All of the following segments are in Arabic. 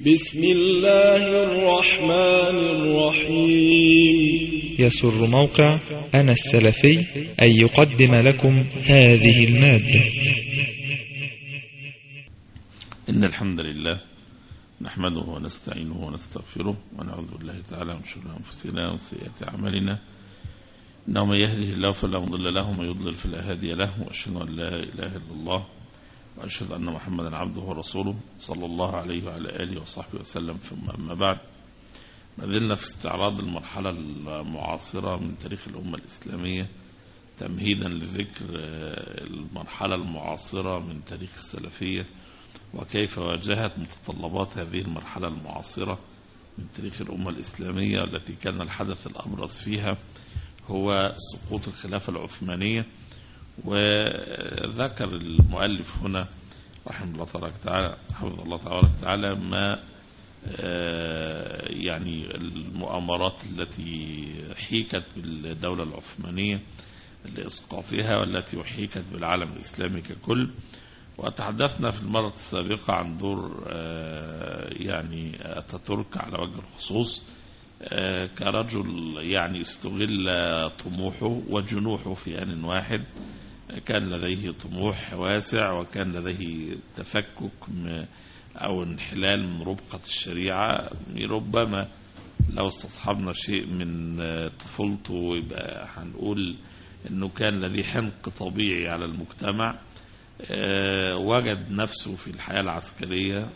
بسم الله الرحمن الرحيم. يسر موقع أنا السلفي أن يقدم لكم هذه المادة. إن الحمد لله نحمده ونستعينه ونستغفره ونعوذ بالله تعالى من شرور أنفسنا وسيئات أعمالنا، إنه من يهده الله فلا مضل له ومن يضلل فلا هادي له، وأشهد أن لا إله إلا الله وأشهد أن محمدا عبده ورسوله صلى الله عليه وعلى آله وصحبه وسلم. ثم أما بعد، ما زلنا في استعراض المرحلة المعاصرة من تاريخ الأمة الإسلامية تمهيدا لذكر المرحلة المعاصرة من تاريخ السلفية وكيف واجهت متطلبات هذه المرحلة المعاصرة من تاريخ الأمة الإسلامية التي كان الحدث الأبرز فيها هو سقوط الخلافة العثمانية. وذكر المؤلف هنا رحمه الله تبارك وتعالى حفظه الله تبارك وتعالى ما يعني المؤامرات التي حيكت بالدولة العثمانية لإسقاطها والتي حيكت بالعالم الإسلامي ككل. وتحدثنا في المرة السابقة عن دور يعني أتاتورك على وجه الخصوص كرجل يعني استغل طموحه وجنوحه في آن واحد. كان لديه طموح واسع وكان لديه تفكك أو انحلال من ربقة الشريعة. ربما لو استصحبنا شيء من طفولته يبقى هنقول أنه كان لديه حنق طبيعي على المجتمع. وجد نفسه في الحياة العسكرية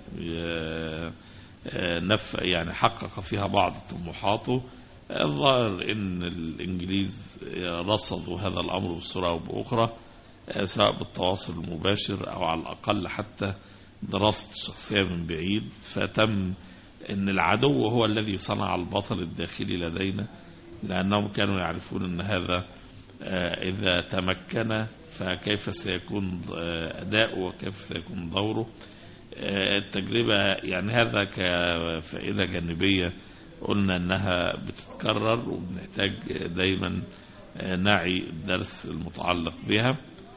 يعني حقق فيها بعض طموحاته. الظاهر ان الانجليز رصدوا هذا الامر بصورة او باخرى، سواء بالتواصل المباشر او على الاقل حتى دراسة الشخصية من بعيد، فتم ان العدو هو الذي صنع البطل الداخلي لدينا، لانهم كانوا يعرفون ان هذا اذا تمكن فكيف سيكون اداؤه وكيف سيكون دوره. التجربة يعني هذا كفائدة جانبية قلنا أنها بتتكرر وبنحتاج دايما نعي الدرس المتعلق بها.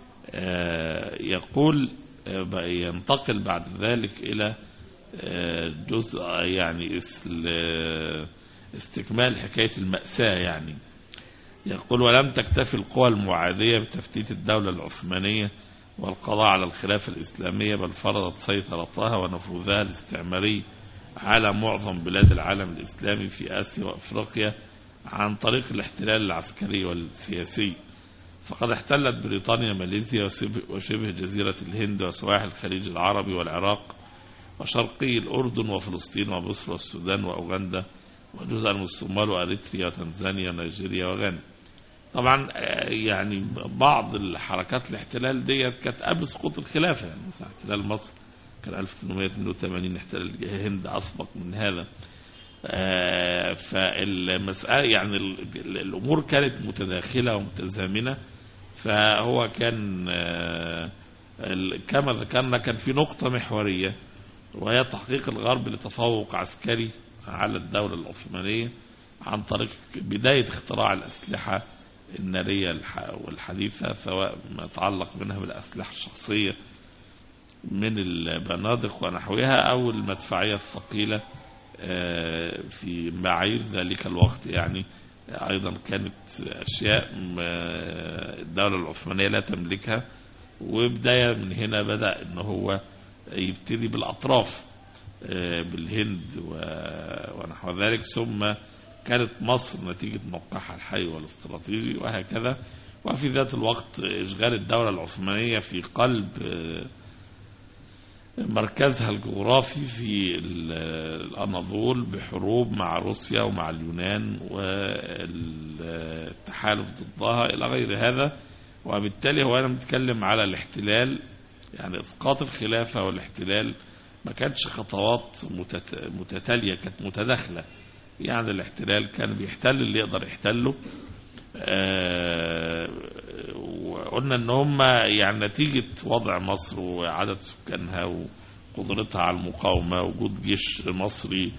يقول ينتقل بعد ذلك إلى جزء يعني استكمال حكاية المأساة. يعني يقول: ولم تكتفي القوى المعادية بتفتيت الدولة العثمانية والقضاء على الخلافة الإسلامية، بل فرضت سيطرتها ونفوذها الاستعماري على معظم بلاد العالم الإسلامي في آسيا وأفريقيا عن طريق الاحتلال العسكري والسياسي. فقد احتلت بريطانيا ماليزيا وشبه جزيرة الهند وسواحل الخليج العربي والعراق وشرقي الأردن وفلسطين ومصر والسودان وأوغندا وجزءا من الصومال وأريتريا وتنزانيا ونيجيريا وغانا. طبعا يعني بعض الحركات الاحتلال ديت كانت قبل سقوط الخلافة. يعني مثلا احتلال مصر كان 1882، احتلال الهند أسبق من هذا. فالمسألة يعني الأمور كانت متداخلة ومتزامنة. فهو كان كما ذكرنا كان في نقطة محورية، وهي تحقيق الغرب لتفوق عسكري على الدولة العثمانية عن طريق بداية اختراع الأسلحة النارية والحديثة، سواء ما يتعلق منها بالأسلحة الشخصية من البنادق ونحوها أو المدفعية الثقيلة في معايير ذلك الوقت. يعني أيضا كانت أشياء الدولة العثمانية لا تملكها. وبداية من هنا بدأ أنه هو يبتدي بالأطراف بالهند ونحو ذلك، ثم كانت مصر نتيجة موقعها الحيوي والاستراتيجي وهكذا. وفي ذات الوقت إشغال الدولة العثمانية في قلب مركزها الجغرافي في الأناضول بحروب مع روسيا ومع اليونان والتحالف ضدها إلى غير هذا. وبالتالي هو أنا بتكلم على الاحتلال، يعني إسقاط الخلافة والاحتلال ما كانتش خطوات متتالية، كانت متداخلة. يعني الاحتلال كان بيحتل اللي يقدر يحتله. وقلنا ان هم يعني نتيجة وضع مصر وعدد سكانها وقدرتها على المقاومة، وجود جيش مصري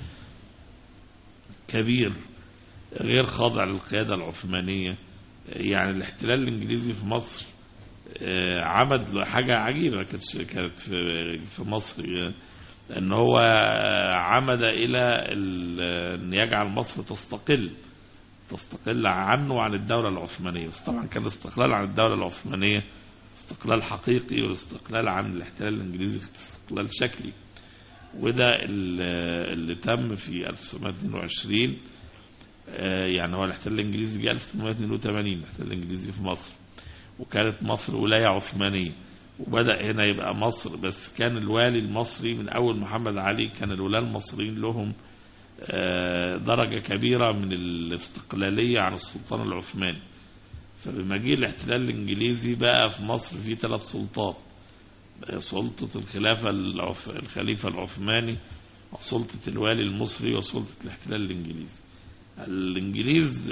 كبير غير خاضع للقيادة العثمانية. يعني الاحتلال الانجليزي في مصر عمل حاجة عجيبة كانت في مصر. ان هو عمد الى ان يجعل مصر تستقل عنه وعن الدولة العثمانية. بس طبعا كان الاستقلال عن الدولة العثمانية استقلال حقيقي، والاستقلال عن الاحتلال الانجليزي استقلال شكلي. وده اللي تم في 1922. يعني هو الاحتلال الانجليزي جاء 1882 الاحتلال الانجليزي في مصر، وكانت مصر ولاية عثمانية، وبدأ هنا يبقى مصر. بس كان الوالي المصري من أول محمد علي كان الولاة المصريين لهم درجة كبيرة من الاستقلالية عن السلطان العثماني. فبمجيء الاحتلال الانجليزي بقى في مصر فيه 3 سلطات: سلطة الخليفة العثماني، وسلطة الوالي المصري، وسلطة الاحتلال الانجليزي. الانجليز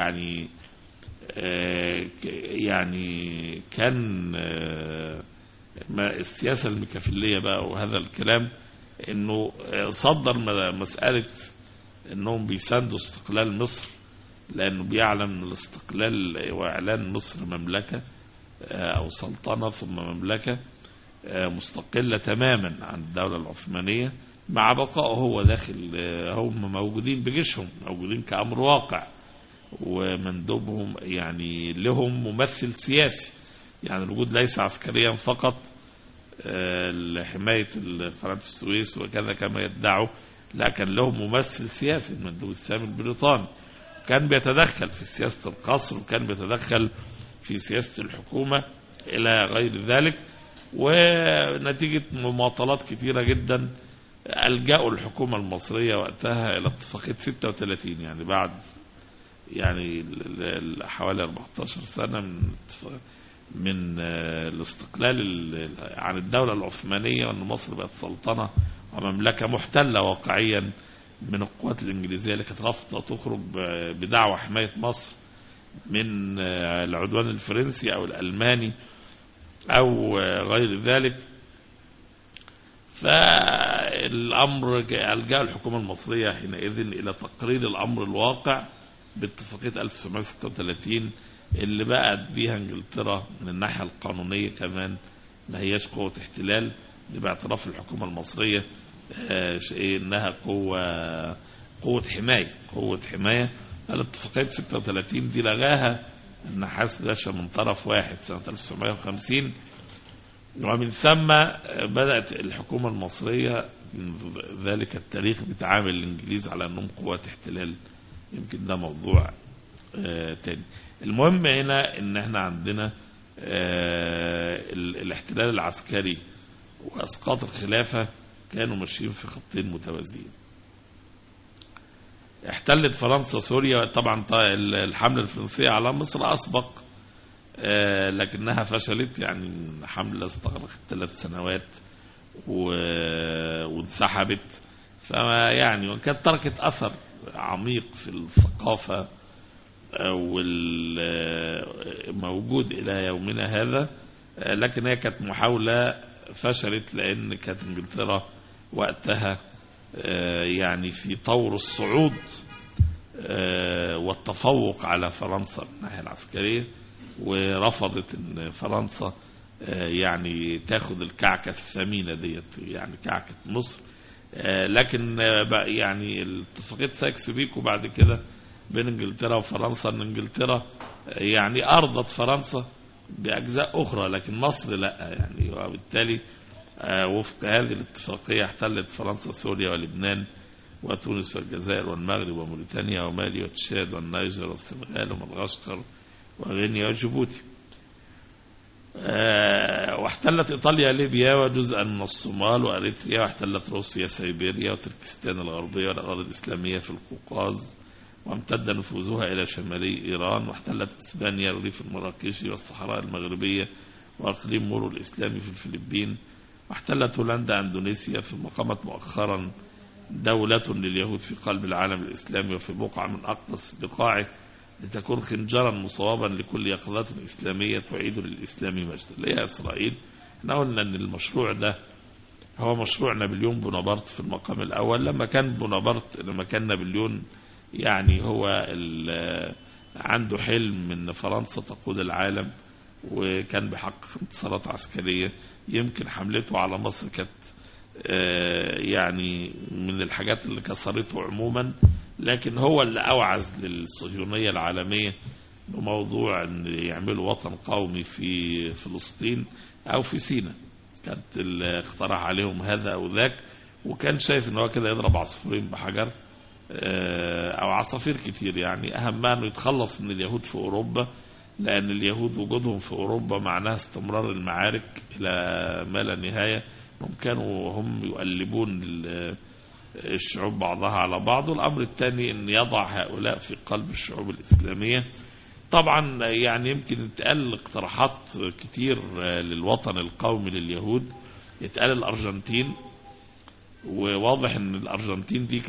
يعني كان السياسة الميكافيلية بقى وهذا الكلام، انه صدر مسألة انهم بيساندوا استقلال مصر، لانه بيعلم ان الاستقلال واعلان مصر مملكة او سلطنة ثم مملكة مستقلة تماما عن الدولة العثمانية، مع بقائه هو داخل. هم موجودين بجيشهم، موجودين كأمر واقع، ومندوبهم يعني لهم ممثل سياسي. يعني الوجود ليس عسكريا فقط لحماية قناة السويس وكذا كما يدعوا، لكن لهم ممثل سياسي، المندوب السامي البريطاني، كان بيتدخل في سياسة القصر، وكان بيتدخل في سياسة الحكومة إلى غير ذلك. ونتيجة مماطلات كثيرة جدا ألجأوا الحكومة المصرية وقتها إلى اتفاقية 36، يعني بعد يعني حوالي 14 سنة من الاستقلال عن الدولة العثمانية، وأن مصر بقت سلطنة ومملكة محتلة واقعيا من القوات الإنجليزية اللي كانت رافضة تخرج بدعوى حماية مصر من العدوان الفرنسي أو الألماني أو غير ذلك. فالأمر ألجأ الحكومة المصرية حينئذ إلى تقرير الأمر الواقع باتفاقية 1936 اللي بقت بيها انجلترا من الناحية القانونية كمان ما هياش قوة احتلال، دي باعتراف الحكومة المصرية انها قوة حماية. الاتفاقية 36 دي لغاها النحاس باشا من طرف واحد سنة 1950، ومن ثم بدأت الحكومة المصرية من ذلك التاريخ بتعامل الإنجليز على أنهم قوات احتلال. يمكن ده موضوع تاني. المهم هنا ان احنا عندنا الاحتلال العسكري واسقاط الخلافة كانوا ماشيين في خطين متوازيين. احتلت فرنسا سوريا، طبعا الحملة الفرنسية على مصر اسبق لكنها فشلت، يعني حملة استغرقت 3 سنوات وانسحبت. فما يعني وكانت تركت اثر عميق في الثقافة والموجود إلى يومنا هذا، لكن هي كانت محاولة فشلت، لأن كانت انجلترا وقتها يعني في طور الصعود والتفوق على فرنسا من الناحية العسكرية، ورفضت ان فرنسا يعني تاخد الكعكة الثمينة ديت، يعني كعكة مصر. لكن يعني اتفاقية سايكس بيكو بعد كده بين انجلترا وفرنسا ان انجلترا يعني ارضت فرنسا باجزاء اخرى لكن مصر لا، يعني وبالتالي وفق هذه الاتفاقية احتلت فرنسا سوريا ولبنان وتونس والجزائر والمغرب وموريتانيا ومالي وتشاد والنيجر والسنغال ومدغشقر وغينيا وجيبوتي. واحتلت إيطاليا ليبيا وجزءا من الصومال وأريتريا، واحتلت روسيا سيبيريا وتركستان الغربية والأراضي الإسلامية في القوقاز، وامتد نفوذها إلى شمالي إيران، واحتلت إسبانيا الريف المراكشي والصحراء المغربية وأقليم مورو الإسلامي في الفلبين، واحتلت هولندا أندونيسيا، ثم قامت مؤخرا دولة لليهود في قلب العالم الإسلامي وفي بقعة من أقدس بقاعه لتكون خنجرا مصوابا لكل يقظات إسلامية تعيد للإسلام مجدا، اللي هي إسرائيل. احنا قلنا أن المشروع ده هو مشروع نابليون بونابرت في المقام الأول. لما كان نابليون يعني هو عنده حلم أن فرنسا تقود العالم وكان بحقق انتصارات عسكرية، يمكن حملته على مصر كانت يعني من الحاجات اللي كسرته عموما، لكن هو اللي أوعز للصهيونية العالمية بموضوع أن يعملوا وطن قومي في فلسطين أو في سيناء. كانت اللي اقترح عليهم هذا أو ذاك، وكان شايف أنه كده يضرب عصفورين بحجر أو عصافير كتير. يعني أهمها أنه يتخلص من اليهود في أوروبا، لأن اليهود وجودهم في أوروبا معناه استمرار المعارك إلى ما لا نهاية. هم كانوا هم يؤلبون الشعوب بعضها على بعض. والأمر الثاني أن يضع هؤلاء في قلب الشعوب الإسلامية. طبعا يعني يمكن يتقال اقتراحات كتير للوطن القومي لليهود، يتقال الأرجنتين، وواضح أن الأرجنتين دي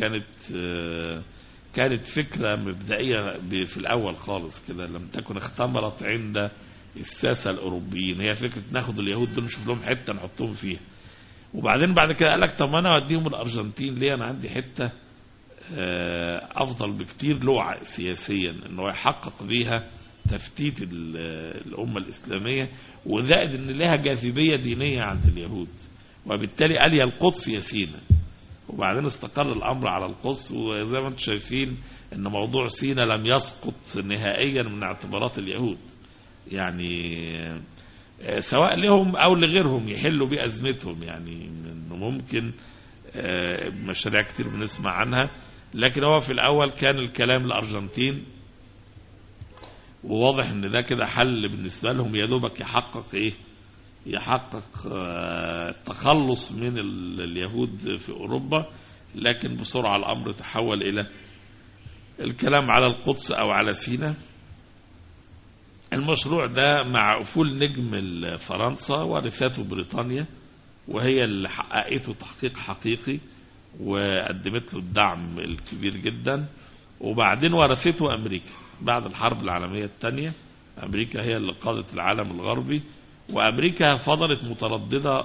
كانت فكرة مبدئية في الأول خالص كده، لم تكن اختمرت عند الساسة الأوروبيين. هي فكرة ناخد اليهود دول نشوف لهم حتة نحطهم فيها، وبعدين بعد كده قال لك طب أنا أوديهم الأرجنتين ليه؟ أنا عندي حتة أفضل بكتير له سياسيا، أنه يحقق بيها تفتيت الأمة الإسلامية، وزائد أن لها جاذبية دينية عند اليهود، وبالتالي قال يا القدس يا سيناء. وبعدين استقر الأمر على القدس، وزي ما انتم شايفين أن موضوع سيناء لم يسقط نهائيا من اعتبارات اليهود، يعني سواء لهم أو لغيرهم يحلوا بأزمتهم. يعني أنه ممكن مشاريع كتير بنسمع عنها، لكن هو في الأول كان الكلام الأرجنتين، وواضح أن ده كده حل بالنسبة لهم يدوبك يحقق التخلص من اليهود في أوروبا. لكن بسرعة الأمر تحول إلى الكلام على القدس أو على سيناء. المشروع ده مع أفول نجم فرنسا ورثته بريطانيا، وهي اللي حققته تحقيق حقيقي وقدمت له الدعم الكبير جدا. وبعدين ورثته أمريكا بعد الحرب العالمية الثانية. أمريكا هي اللي قادت العالم الغربي، وأمريكا فضلت مترددة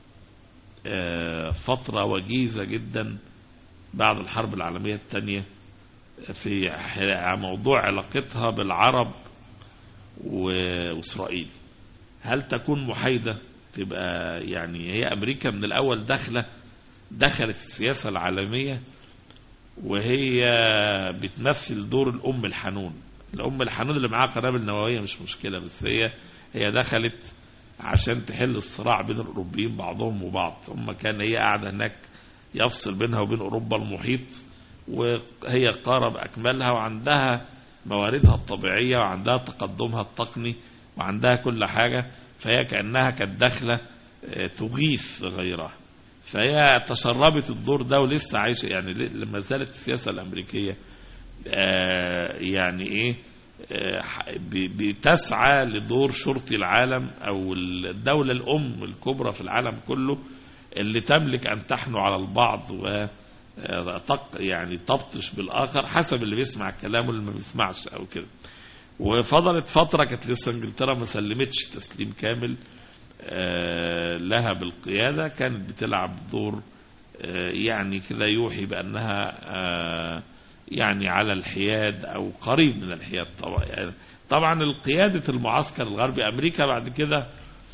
فترة وجيزة جدا بعد الحرب العالمية الثانية في موضوع علاقتها بالعرب وإسرائيل. هل تكون محايدة؟ تبقى يعني هي أمريكا من الأول دخلت السياسة العالمية وهي بتمثل دور الأم الحنون اللي معاها قنابل نووية مش مشكلة، بس هي دخلت عشان تحل الصراع بين الأوروبيين بعضهم وبعض. هي قاعدة هناك يفصل بينها وبين أوروبا المحيط، وهي قارة بأكملها، وعندها مواردها الطبيعية، وعندها تقدمها التقني، وعندها كل حاجة. فهي كأنها كانت داخلة تغيث غيرها، فهي تشربت الدور ده ولسه عايشة. يعني لما زالت السياسة الأمريكية يعني بتسعى لدور شرطي العالم، أو الدولة الأم الكبرى في العالم كله، اللي تملك أن تحنو على البعض يعني تبطش بالآخر حسب اللي بيسمع الكلام واللي ما بيسمعش أو كده. وفضلت فترة كانت لسه انجلترا ما سلمتش تسليم كامل لها بالقيادة، كانت بتلعب دور يعني كده يوحي بأنها يعني على الحياد أو قريب من الحياد. طبعا القيادة المعسكر الغربي أمريكا بعد كده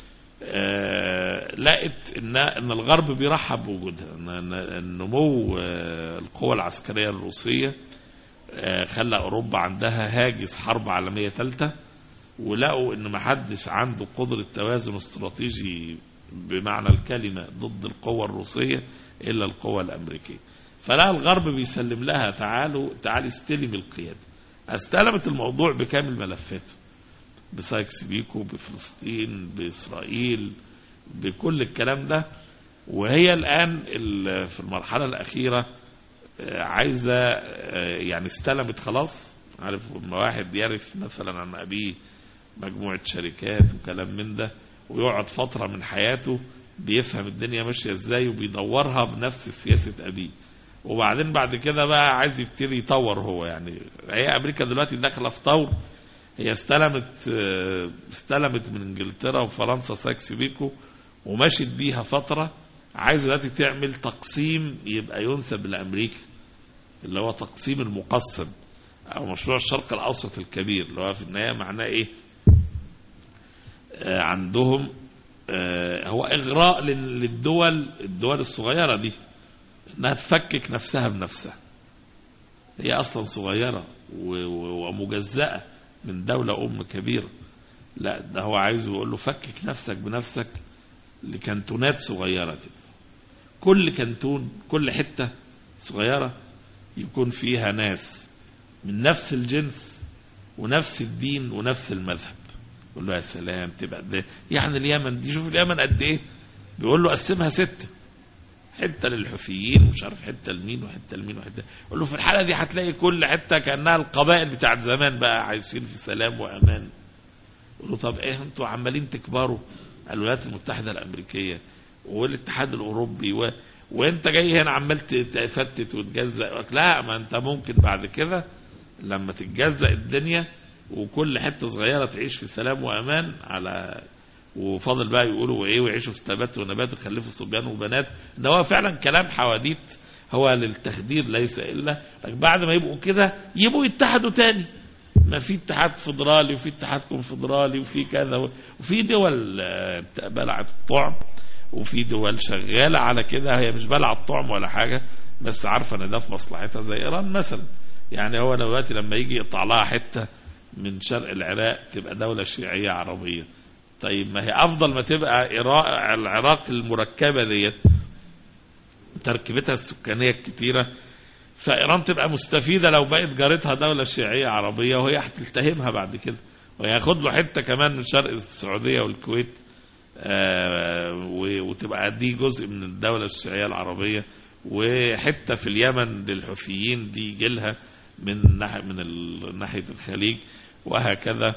لقت إن الغرب بيرحب بوجودها. النمو القوى العسكرية الروسية خلى أوروبا عندها هاجس حرب عالمية ثالثة، ولقوا إن محدش عنده قدرة توازن استراتيجي بمعنى الكلمة ضد القوى الروسية إلا القوى الأمريكية. فلا الغرب بيسلم لها تعالي استلم القيادة. استلمت الموضوع بكامل ملفاته، بسايكس بيكو، بفلسطين، بإسرائيل، بكل الكلام ده. وهي الآن في المرحلة الأخيرة عايزة يعني استلمت خلاص. عارف لما واحد يعرف مثلا عن أبيه مجموعة شركات وكلام من ده، ويقعد فترة من حياته بيفهم الدنيا ماشية ازاي وبيدورها بنفس سياسة أبيه، وبعدين بعد كده بقى عايز يبتدي يطور هو. يعني هي أمريكا دلوقتي داخلة في طور. هي استلمت من انجلترا وفرنسا سايكس بيكو ومشت بيها فترة. عايز دلوقتي تعمل تقسيم يبقى ينسب لأمريكا، اللي هو تقسيم المقسم أو مشروع الشرق الأوسط الكبير، اللي هو في النهاية معناه إيه؟ عندهم هو إغراء الدول الصغيرة دي انها تفكك نفسها بنفسها. هي اصلا صغيرة ومجزأة من دولة كبيرة. لا، ده هو عايز يقول له فكك نفسك بنفسك لكنتونات صغيرة كده. كل كنتون، كل حتة صغيرة يكون فيها ناس من نفس الجنس ونفس الدين ونفس المذهب. يقول له يا سلام، تبقى ده يعني اليمن دي، شوف اليمن قد ايه. بيقول له قسمها 6، حته للحوثيين ومش عارف حته لمين وحته لمين وحته. يقول له في الحاله دي هتلاقي كل حته كانها القبائل بتاعت زمان بقى عايشين في سلام وامان. يقول له طب ايه انتوا عمالين تكبروا، الولايات المتحده الامريكيه والاتحاد الاوروبي وانت جاي هنا عمال تفتت وتجزأ. لا، ما انت ممكن بعد كده لما تتجزأ الدنيا وكل حته صغيره تعيش في سلام وامان على، وفضل بقى يقولوا ايه ويعيشوا في تبات ونبات ويخلفوا صبيان وبنات. ده هو فعلا كلام حواديت، هو للتخدير ليس الا بعد ما يبقوا كده يبقوا يتحدوا تاني. ما في اتحاد فدرالي وفي اتحاد كونفدرالي وفي كذا، وفي دول بلعت الطعم وفي دول شغاله على كده. هي مش بلعت الطعم ولا حاجه، بس عارفه ان ده في مصلحتها، زي ايران مثلا. يعني هو دلوقتي لما يجي يقطع لها حته من شرق العراق تبقى دوله شيعيه عربيه. طيب ما هي افضل ما تبقى العراق المركبه ديت تركيبتها السكانيه الكتيره، فايران تبقى مستفيده لو بقت جارتها دوله شيعيه عربيه، وهي هتلتهمها بعد كده وياخد له حته كمان من شرق السعوديه والكويت، وتبقى دي جزء من الدوله الشيعيه العربيه، وحته في اليمن للحوثيين دي يجي لها من ناحيه الخليج، وهكذا.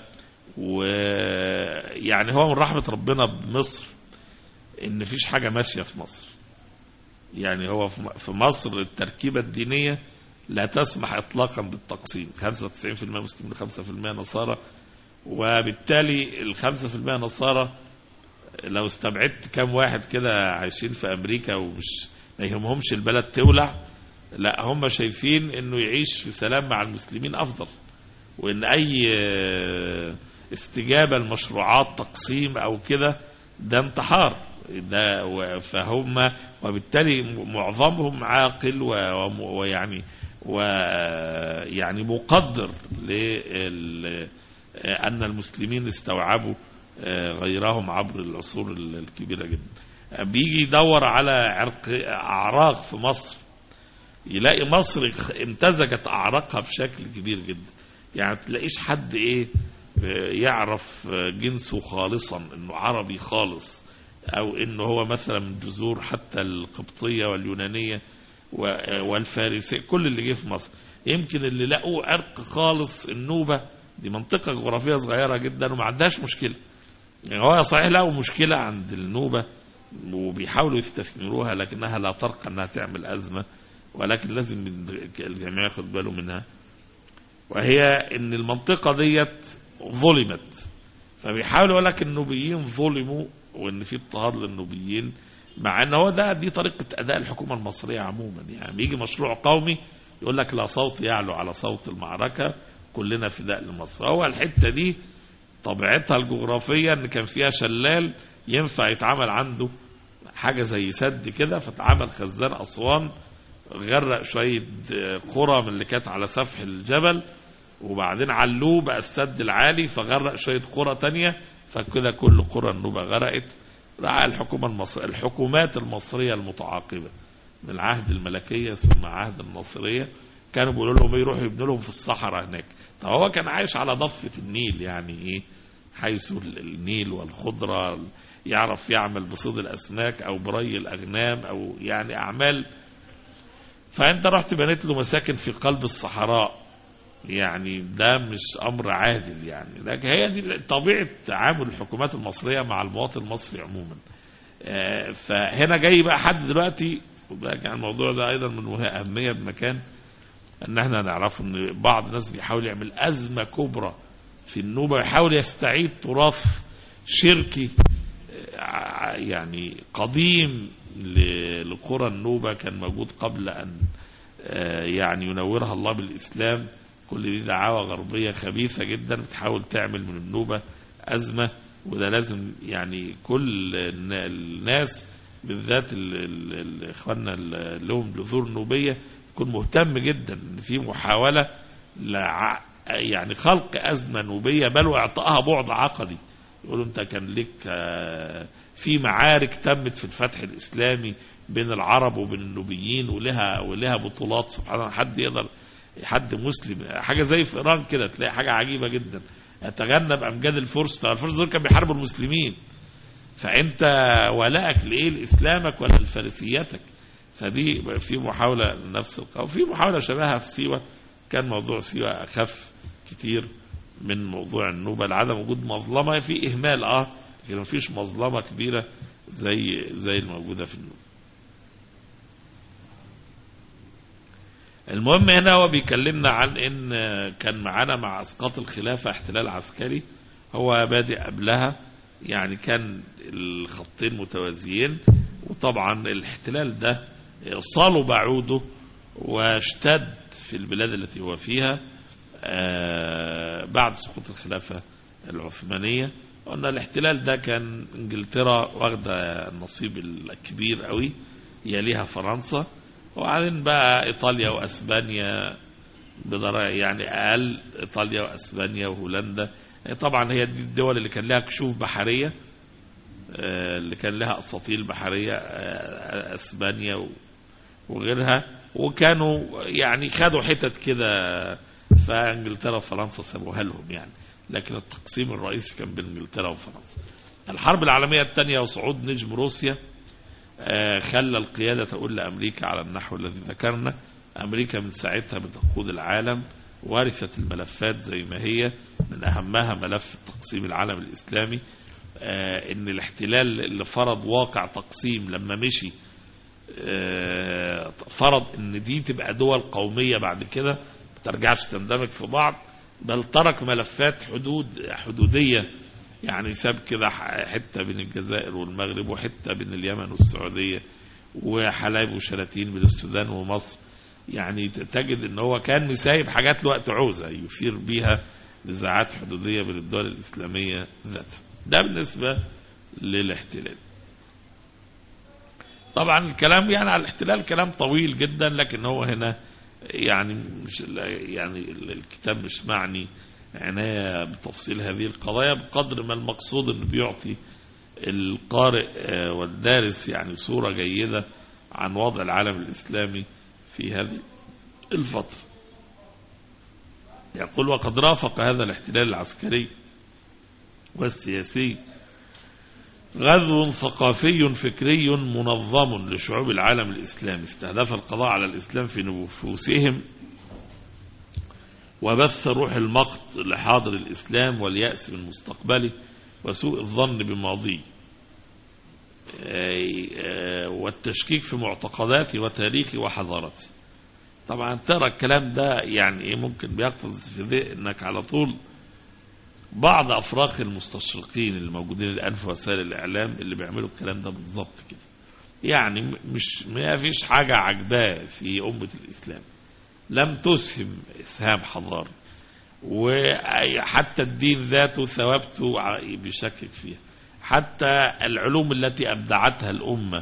ويعني هو من رحمة ربنا بمصر ان فيش حاجة ماشية في مصر. يعني هو في مصر التركيبة الدينية لا تسمح اطلاقا بالتقسيم، 95% مسلمين 5% نصارى، وبالتالي 5% نصارى لو استبعدت كم واحد كده عايشين في امريكا ومش ما يهمهمش البلد تولع، لا هم شايفين انه يعيش في سلام مع المسلمين افضل، وان اي استجابة المشروعات تقسيم او كده ده انتحار. ده فهم، وبالتالي معظمهم عاقل ويعني مقدر لأن المسلمين استوعبوا غيرهم عبر العصور الكبيرة جدا. بيجي يدور على أعراق في مصر، يلاقي مصر امتزجت أعراقها بشكل كبير جدا. يعني تلاقيش حد يعرف جنسه خالصا انه عربي خالص، او انه هو مثلا من جذور حتى القبطية واليونانية والفارسية. كل اللي جه في مصر يمكن اللي لقوه عرق خالص النوبة، دي منطقة جغرافية صغيرة جدا وما عندهاش مشكلة. يعني هو صحيح لقوا مشكلة عند النوبة وبيحاولوا يستثمروها، لكنها لا ترقى انها تعمل أزمة، ولكن لازم الجميع ياخد باله منها. وهي ان المنطقة ديت ظلمت، فبيحاولوا يقول لك النوبيين ظلموا وان في اضطهاد للنوبيين، مع ان هو دي طريقة اداء الحكومة المصرية عموما. يعني بيجي مشروع قومي يقول لك لا صوت يعلو على صوت المعركة، كلنا فداء لمصر. هو الحتة دي طبيعتها الجغرافية ان كان فيها شلال ينفع يتعمل عنده حاجة زي سد كده، فتعمل خزان أسوان غرق شوية قرى من اللي كانت على سفح الجبل، وبعدين علوه بقى السد العالي فغرق شوية قرى تانية، فكده كل قرى النوبة غرقت. رعى الحكومات المصرية المتعاقبة من العهد الملكية ثم عهد الناصرية كانوا بيقولوا لهم يروحوا يبنوا لهم في الصحراء هناك. طب هو كان عايش على ضفة النيل، يعني ايه حيث النيل والخضرة، يعرف يعمل بصيد الأسماك أو بري الأغنام أو يعني أعمال. فأنت رحت بنيت له مساكن في قلب الصحراء، يعني ده مش أمر عادل. يعني لكن هي دي طبيعة تعامل الحكومات المصرية مع المواطن المصري عموما. فهنا جاي بقى حد دلوقتي، يعني الموضوع ده أيضا من أهمية بمكان أن احنا نعرف أن بعض الناس بيحاول يعمل أزمة كبرى في النوبة، يحاول يستعيد تراث شركي يعني قديم لقرى النوبة كان موجود قبل أن يعني ينورها الله بالإسلام. كل دي دعاوى غربية خبيثة جدا بتحاول تعمل من النوبة أزمة وده لازم يعني كل الناس بالذات اخواننا اللي لهم جذور نوبية يكون مهتم جدا ان في محاولة يعني خلق أزمة نوبية بل واعطائها بعد عقدي. يقولوا انت كان لك في معارك تمت في الفتح الإسلامي بين العرب وبين النوبيين ولها بطولات سبحان الله. حد مسلم حاجة زي في إيران كده تلاقي حاجة عجيبة جدا يتغنى بأمجاد الفرس. الفرس دول كانوا بيحاربوا المسلمين، فأنت ولاءك لإيه لإسلامك ولا لفارسيتك؟ فدي في محاولة لنفس القوم. في محاولة شبهها في سيوة، كان موضوع سيوة أخف كتير من موضوع النوبة لعدم وجود مظلمة، في إهمال لكن مفيش مظلمة كبيرة زي الموجودة في النوبة. المهم هنا هو بيكلمنا عن ان كان معانا مع اسقاط الخلافة احتلال عسكري، هو بادئ قبلها يعني كان الخطين متوازيين، وطبعا الاحتلال ده صالوا بعوده واشتد في البلاد التي هو فيها بعد سقوط الخلافة العثمانية. قلنا الاحتلال ده كان انجلترا واخده النصيب الكبير قوي، يليها فرنسا، وبعدين بقى ايطاليا واسبانيا يعني اقل، ايطاليا واسبانيا وهولندا. طبعا هي دي الدول اللي كان لها كشوف بحرية، اللي كان لها اساطيل بحرية، اسبانيا وغيرها، وكانوا يعني خدوا حتت كده، فانجلترا وفرنسا سابوها لهم يعني، لكن التقسيم الرئيسي كان بين انجلترا وفرنسا. الحرب العالمية الثانية وصعود نجم روسيا خلى القيادة تقول لأمريكا على النحو الذي ذكرنا. أمريكا من ساعتها بتقود العالم، ورثت الملفات زي ما هي، من أهمها ملف تقسيم العالم الإسلامي. إن الاحتلال اللي فرض واقع تقسيم لما مشي فرض إن دي تبقى دول قومية بعد كده ما ترجعش تندمج في بعض، بل ترك ملفات حدودية، يعني ساب كده حتة بين الجزائر والمغرب، وحتة بين اليمن والسعودية، وحلايب وشلاتين بين السودان ومصر. يعني تجد ان هو كان مسايب حاجات لوقت عوزة يثير بيها نزاعات حدودية بين الدول الإسلامية ذاتها. ده بالنسبة للاحتلال. طبعا الكلام يعني على الاحتلال كلام طويل جدا، لكن هو هنا يعني مش يعني الكتاب مش معني عناية بتفصيل هذه القضايا بقدر ما المقصود انه بيعطي القارئ والدارس يعني صورة جيدة عن وضع العالم الإسلامي في هذه الفترة. يقول: وقد رافق هذا الاحتلال العسكري والسياسي غزو ثقافي فكري منظم لشعوب العالم الإسلامي، استهدف القضاء على الإسلام في نفوسهم، وبث روح المقت لحاضر الإسلام واليأس من مستقبله وسوء الظن بماضيه، والتشكيك في معتقداته وتاريخه وحضارته. طبعا ترى الكلام ده يعني ممكن بيقتضي في ذهنك على طول بعض أفراق المستشرقين اللي موجودين الآن في وسائل الإعلام اللي بيعملوا الكلام ده بالضبط كده. يعني ما فيش حاجة عجباه في أمة الإسلام، لم تسهم إسهام حضاري، وحتى الدين ذاته ثوابته بيشكك فيها، حتى العلوم التي أبدعتها الأمة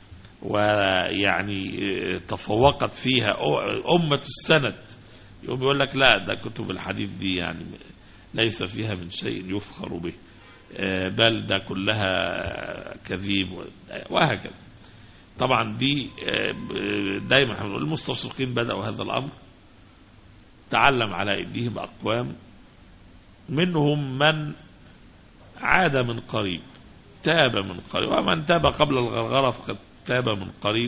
ويعني تفوقت فيها أمة السند، يقوم يقول لك لا، ده كتب الحديث دي يعني ليس فيها من شيء يفخر به، بل ده كلها كذيب وهكذا. طبعا دي دايما المستشرقين بدأوا هذا الأمر، تعلم على أيديهم أقوام، منهم من عاد من قريب، تاب من قريب، ومن تاب قبل الغرغرة فقد تاب من قريب.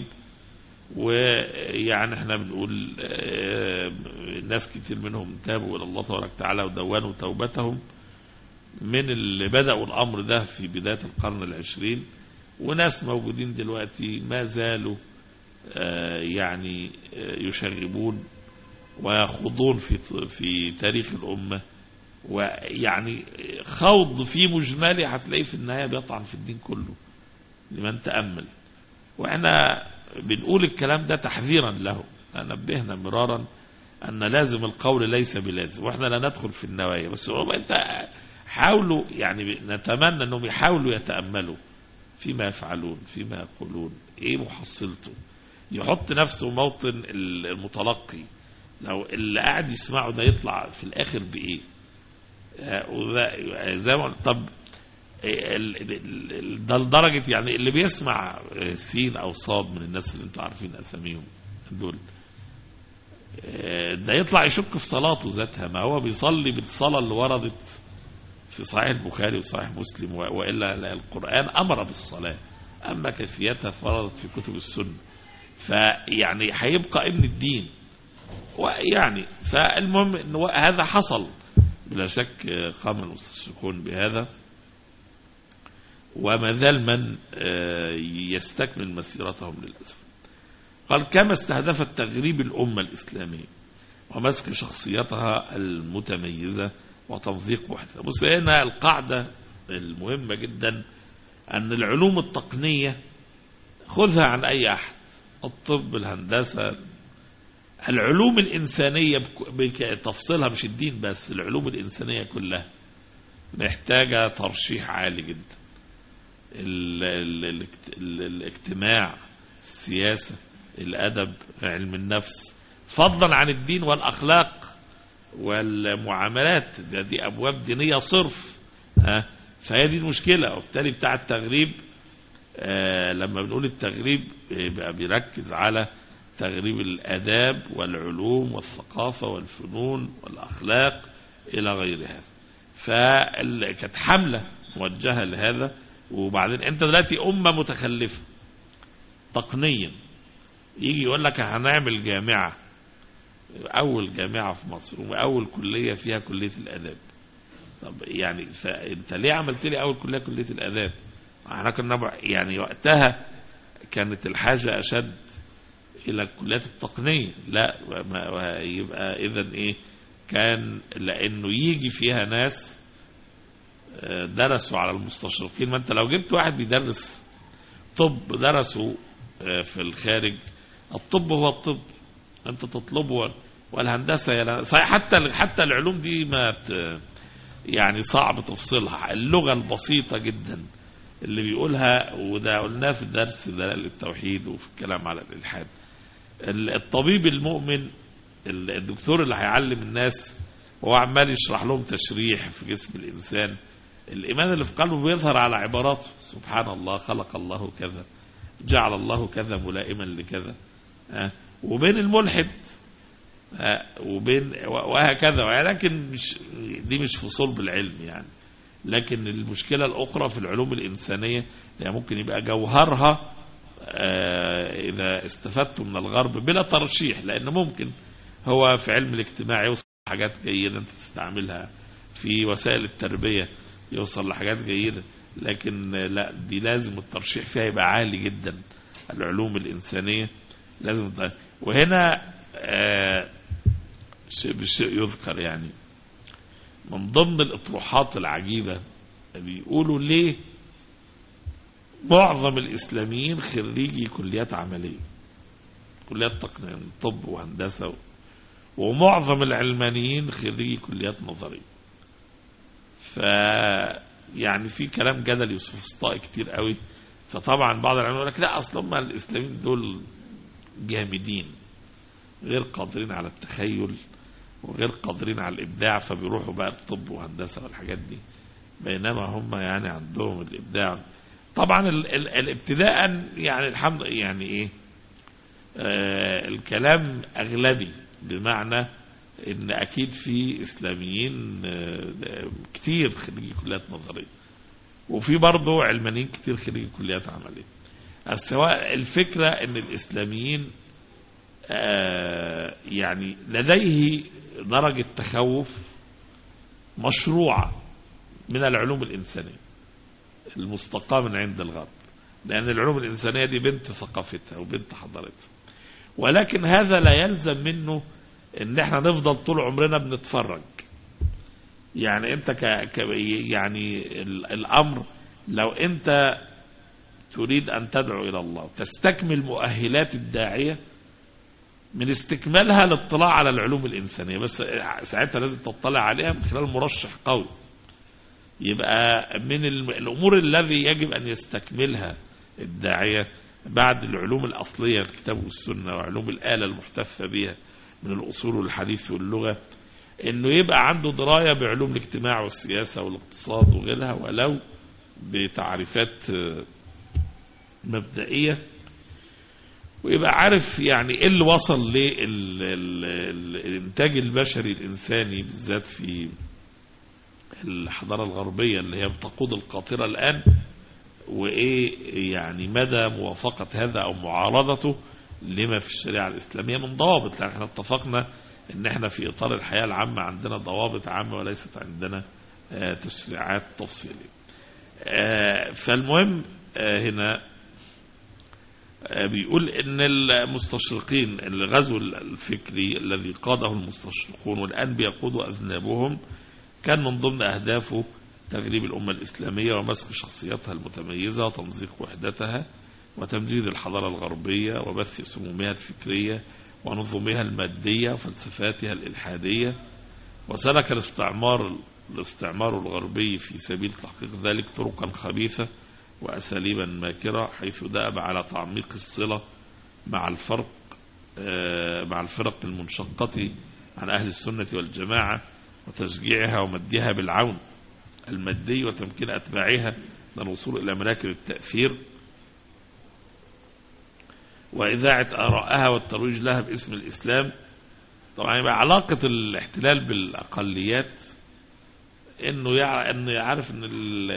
ويعني احنا بنقول ناس كتير منهم تابوا إلى الله تبارك وتعالى ودونوا توبتهم من اللي بدأوا الأمر ده في بداية القرن العشرين، وناس موجودين دلوقتي ما زالوا يعني يشغبون ويخوضون في تاريخ الأمة، ويعني خوض في مجمله هتلاقيه في النهاية بيطعن في الدين كله لمن تأمل. وإحنا بنقول الكلام ده تحذيرا له، نبهنا مرارا أن لازم القول ليس بلازم، وإحنا لا ندخل في النوايا، بس هو أنت حاولوا يعني نتمنى أنهم يحاولوا يتأملوا فيما يفعلون، فيما يقولون، إيه محصلته، يحط نفسه موطن المتلقي، لو اللي قاعد يسمعه ده يطلع في الآخر بإيه. زي ما قلت، طب ده لدرجة يعني اللي بيسمع سين أو صاد من الناس اللي انتوا عارفين أساميهم دول، ده يطلع يشك في صلاته ذاتها، ما هو بيصلي بالصلاة اللي وردت في صحيح البخاري وصحيح مسلم، وإلا القرآن أمر بالصلاة، أما كيفيتها فوردت في كتب السنة، فيعني هيبقى ابن الدين. ويعني فالمهم إن هذا حصل بلا شك، قام المستشرقون بهذا، وما زال من يستكمل مسيرتهم للأسف. قال كما استهدفت تغريب الأمة الإسلامية ومسك شخصيتها المتميزة وتمزيق وحدها. بص هنا القاعدة المهمة جدا، أن العلوم التقنية خذها عن أي أحد، الطب، الهندسة، العلوم الإنسانية بتفصيلها، مش الدين بس، العلوم الإنسانية كلها محتاجة ترشيح عالي جدا. الاجتماع، السياسة، الأدب، علم النفس، فضلا عن الدين والأخلاق والمعاملات، دي أبواب دينية صرف. فهي دي المشكلة. وبالتالي بتاع التغريب لما بنقول التغريب بقى بيركز على تغريب الآداب والعلوم والثقافة والفنون والأخلاق إلى غير هذا. فكانت حملة موجهة لهذا. وبعدين أنت دلوقتي أمة متخلفة تقنيا، يجي يقول لك هنعمل جامعة، أول جامعة في مصر وأول كلية فيها كلية الآداب. طب يعني فأنت ليه عملت لي أول كلية كلية الآداب؟ احنا كنا يعني وقتها كانت الحاجة أشد إلى الكليات التقنية. لا، يبقى إذن إيه؟ كان لأنه يجي فيها ناس درسوا على المستشرقين. ما أنت لو جبت واحد بيدرس طب درسوا في الخارج، الطب هو الطب أنت تطلبه، والهندسة حتى العلوم دي ما يعني صعب تفصلها. اللغة البسيطة جدا اللي بيقولها، وده قلناه في الدرس دلائل التوحيد وفي الكلام على الإلحاد. الطبيب المؤمن، الدكتور اللي هيعلم الناس وهو عمال يشرح لهم تشريح في جسم الإنسان، الإيمان اللي في قلبه بيظهر على عباراته، سبحان الله، خلق الله كذا، جعل الله كذا ملائما لكذا. وبين الملحد وبين وهكذا. ولكن دي مش في صلب العلم يعني. لكن المشكلة الأخرى في العلوم الإنسانية يعني ممكن يبقى جوهرها إذا استفدتوا من الغرب بلا ترشيح، لأن ممكن هو في علم الاجتماع يوصل لحاجات جيدة أنت تستعملها، في وسائل التربية يوصل لحاجات جيدة، لكن لا، دي لازم الترشيح فيها يبقى عالي جدا. العلوم الإنسانية لازم. وهنا شيء يذكر يعني من ضمن الإطروحات العجيبة، بيقولوا ليه معظم الإسلاميين خريجي كليات عملية، كليات تقنية، طب وهندسة، ومعظم العلمانيين خريجي كليات نظرية. يعني في كلام جدل يوسفسطائي كتير قوي. فطبعا بعض العلماء يقول لك لا، أصلا هم الإسلاميين دول جامدين، غير قادرين على التخيل وغير قادرين على الإبداع، فبيروحوا بقى الطب وهندسة والحاجات دي، بينما هم يعني عندهم الإبداع. طبعا الابتداء يعني الحمد يعني إيه، الكلام أغلبي، بمعنى إن أكيد في إسلاميين كتير خريجي كليات نظرية، وفي برضه علمانيين كتير خريجي كليات عملية. سواء الفكرة إن الإسلاميين يعني لديه درجة تخوف مشروعة من العلوم الإنسانية المستقاة من عند الغرب، لأن العلوم الإنسانية دي بنت ثقافتها وبنت حضارتها. ولكن هذا لا يلزم منه إن احنا نفضل طول عمرنا بنتفرج. يعني أنت يعني الأمر، لو أنت تريد أن تدعو إلى الله تستكمل مؤهلات الداعية، من استكمالها الاطلاع على العلوم الإنسانية، بس ساعتها لازم تطلع عليها من خلال مرشح قوي. يبقى من الأمور الذي يجب أن يستكملها الداعية بعد العلوم الأصلية الكتاب والسنة وعلوم الآلة المحتفى بها من الأصول والحديث واللغة، إنه يبقى عنده دراية بعلوم الاجتماع والسياسة والاقتصاد وغيرها ولو بتعريفات مبدئية، ويبقى عارف يعني إيه اللي وصل للإنتاج البشري الإنساني بالذات في الحضارة الغربية اللي هي بتقود القاطرة الآن، وإيه يعني مدى موافقة هذا أو معارضته لما في الشريعة الإسلامية من ضوابط. لأن احنا اتفقنا إن احنا في إطار الحياة العامة عندنا ضوابط عامة وليست عندنا تشريعات تفصيلية. فالمهم هنا بيقول إن المستشرقين الغزو الفكري الذي قاده المستشرقون والآن بيقودوا أذنابهم كان من ضمن أهدافه تغريب الأمة الإسلامية ومسخ شخصيتها المتميزة وتمزيق وحدتها وتمجيد الحضارة الغربية وبث سمومها الفكرية ونظمها المادية وفلسفاتها الإلحادية. وسلك الاستعمار الغربي في سبيل تحقيق ذلك طرقا خبيثة وأساليبا ماكرة، حيث دأب على تعميق الصلة مع الفرق المنشقة عن أهل السنة والجماعة وتشجيعها ومدها بالعون المادي وتمكين أتباعها من الوصول إلى مراكز التأثير وإذاعة آرائها والترويج لها باسم الإسلام. طبعا يبقى علاقة الاحتلال بالأقليات إنه يعرف إن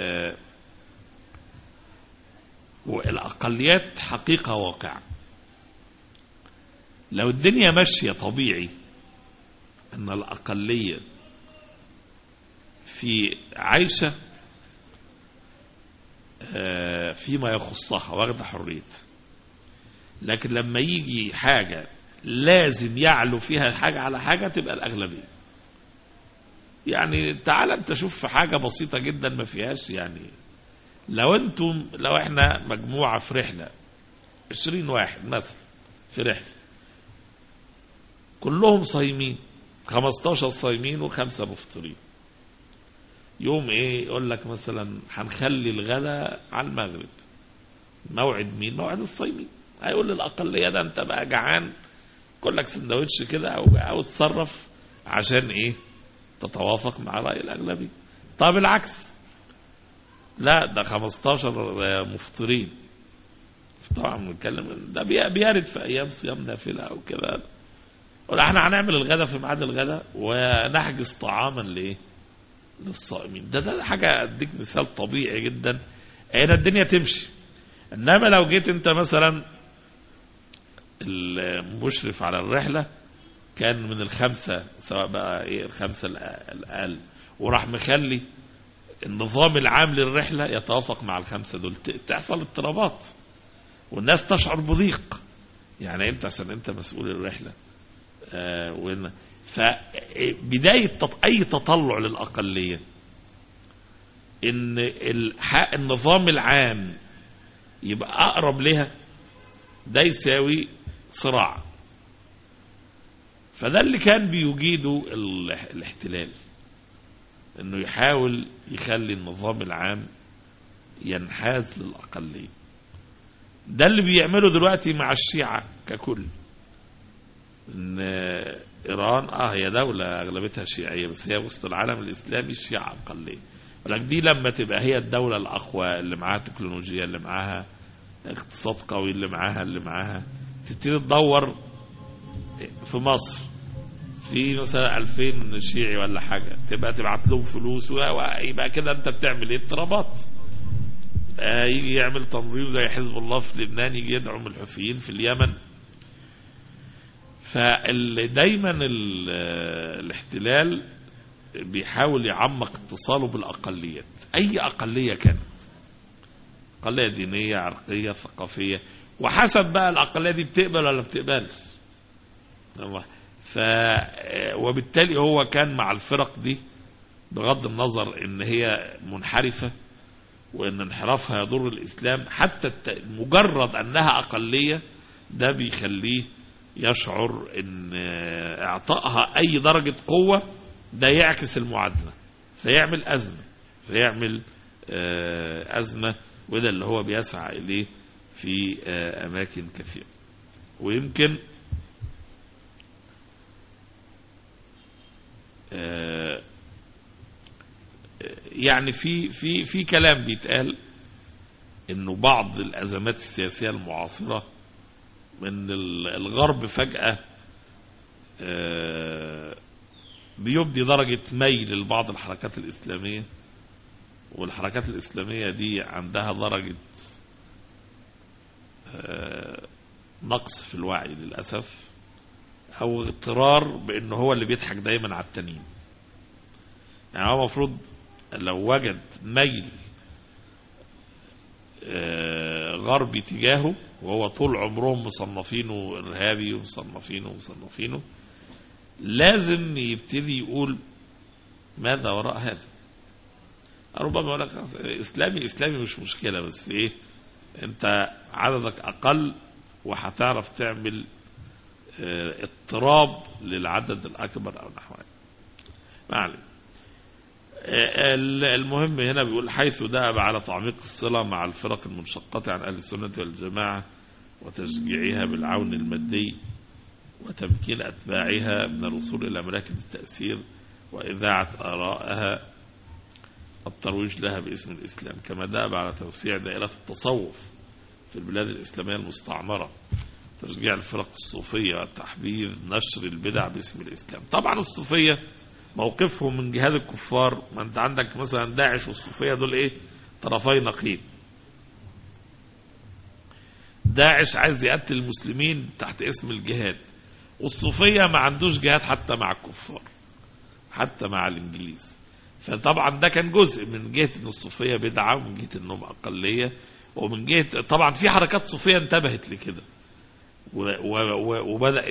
الأقليات حقيقة واقعة. لو الدنيا ماشية طبيعي أن الأقلية في عيشة فيما يخصها واخدة حريتها، لكن لما يجي حاجة لازم يعلو فيها حاجة على حاجة تبقى الأغلبية. يعني تعال انت شوف في حاجة بسيطة جدا ما فيهاش، يعني لو احنا مجموعة في رحلة 20 واحد مثلا في رحلة كلهم صايمين 15 صايمين و5 مفطرين، يوم ايه يقول لك مثلا هنخلي الغداء على المغرب، موعد مين؟ موعد الصايمين. هيقول للأقلية ده انت بقى جعان كل لك سندوتش كده او تصرف عشان ايه تتوافق مع رأي الأغلبية. طب العكس، لا ده 15 مفطرين، طبعا بنتكلم ده بيرد في ايام صيام نافله او كده، احنا هنعمل الغداء في ميعاد الغداء ونحجز طعاما لايه للصائمين. ده حاجه اديك مثال طبيعي جدا هنا الدنيا تمشي. انما لو جيت انت مثلا المشرف على الرحله كان من الخمسه، سواء بقى ايه الخمسه الاقل، وراح مخلي النظام العام للرحلة يتوافق مع الخمسة دول، تحصل اضطرابات والناس تشعر بضيق. يعني انت عشان انت مسؤول الرحلة فبداية أي تطلع للأقلية إن النظام العام يبقى أقرب لها، ده يساوي صراع. فده اللي كان بيجيده الاحتلال، إنه يحاول يخلي النظام العام ينحاز للأقلية. ده اللي بيعمله دلوقتي مع الشيعة ككل. إن إيران هي دولة أغلبيتها شيعية، بس هي وسط العالم الإسلامي الشيعة أقلية. ولكن دي لما تبقى هي الدولة الأقوى اللي معاها تكنولوجيا، اللي معاها اقتصاد قوي، اللي معاها تبتدي تدور في مصر في مثلا 2000 شيعي ولا حاجة، تبقى تبعت لهم فلوس ويبقى كده أنت بتعمل إيه؟ اضطرابات. يجي يعمل تنظيم زي حزب الله في لبنان، يجي يدعم الحوثيين في اليمن. فدايما الاحتلال بيحاول يعمق اتصاله بالأقليات، أي أقلية كانت، أقلية دينية، عرقية، ثقافية، وحسب بقى الأقلية دي بتقبل ولا بتقبلش. وبالتالي هو كان مع الفرق دي بغض النظر ان هي منحرفة وان انحرافها يضر الإسلام، حتى مجرد أنها أقلية ده بيخليه يشعر ان اعطائها اي درجة قوة ده يعكس المعادلة، فيعمل أزمة، فيعمل أزمة، وده اللي هو بيسعى إليه في أماكن كثيرة. ويمكن يعني في كلام بيتقال إنه بعض الأزمات السياسية المعاصرة من الغرب فجأة بيبدي درجة ميل لبعض الحركات الإسلامية، والحركات الإسلامية دي عندها درجة نقص في الوعي للأسف، أو اغترار بأنه هو اللي بيضحك دايما على التانيين. يعني هو مفروض لو وجد ميل غربي تجاهه، وهو طول عمرهم مصنفينه إرهابي ومصنفينه، لازم يبتدي يقول ماذا وراء هذا. ربما يقول لك إسلامي مش مشكلة، بس إيه، أنت عددك أقل وهتعرف تعمل اضطراب للعدد الأكبر أو نحوه. معلم. المهم هنا بيقول حيث دأب على تعميق الصلة مع الفرق المنشقة عن أهل السنة والجماعة وتشجيعها بالعون المادي وتمكين أتباعها من الوصول إلى مراكز التأثير وإذاعة آرائها، الترويج لها باسم الإسلام، كما دأب على توسيع دائرة التصوف في البلاد الإسلامية المستعمرة، تشجيع الفرق الصوفية وتحبيذ نشر البدع باسم الإسلام. طبعا الصوفية موقفهم من جهاد الكفار، ما انت عندك مثلا داعش والصوفية دول ايه، طرفي نقيض. داعش عايز يقتل المسلمين تحت اسم الجهاد، والصوفية ما عندوش جهاد حتى مع الكفار، حتى مع الانجليز. فطبعا ده كان جزء من جهة ان الصوفية بدعة، ومن جهة انهم اقلية، ومن جهة طبعا في حركات صوفية انتبهت لكده وبدأت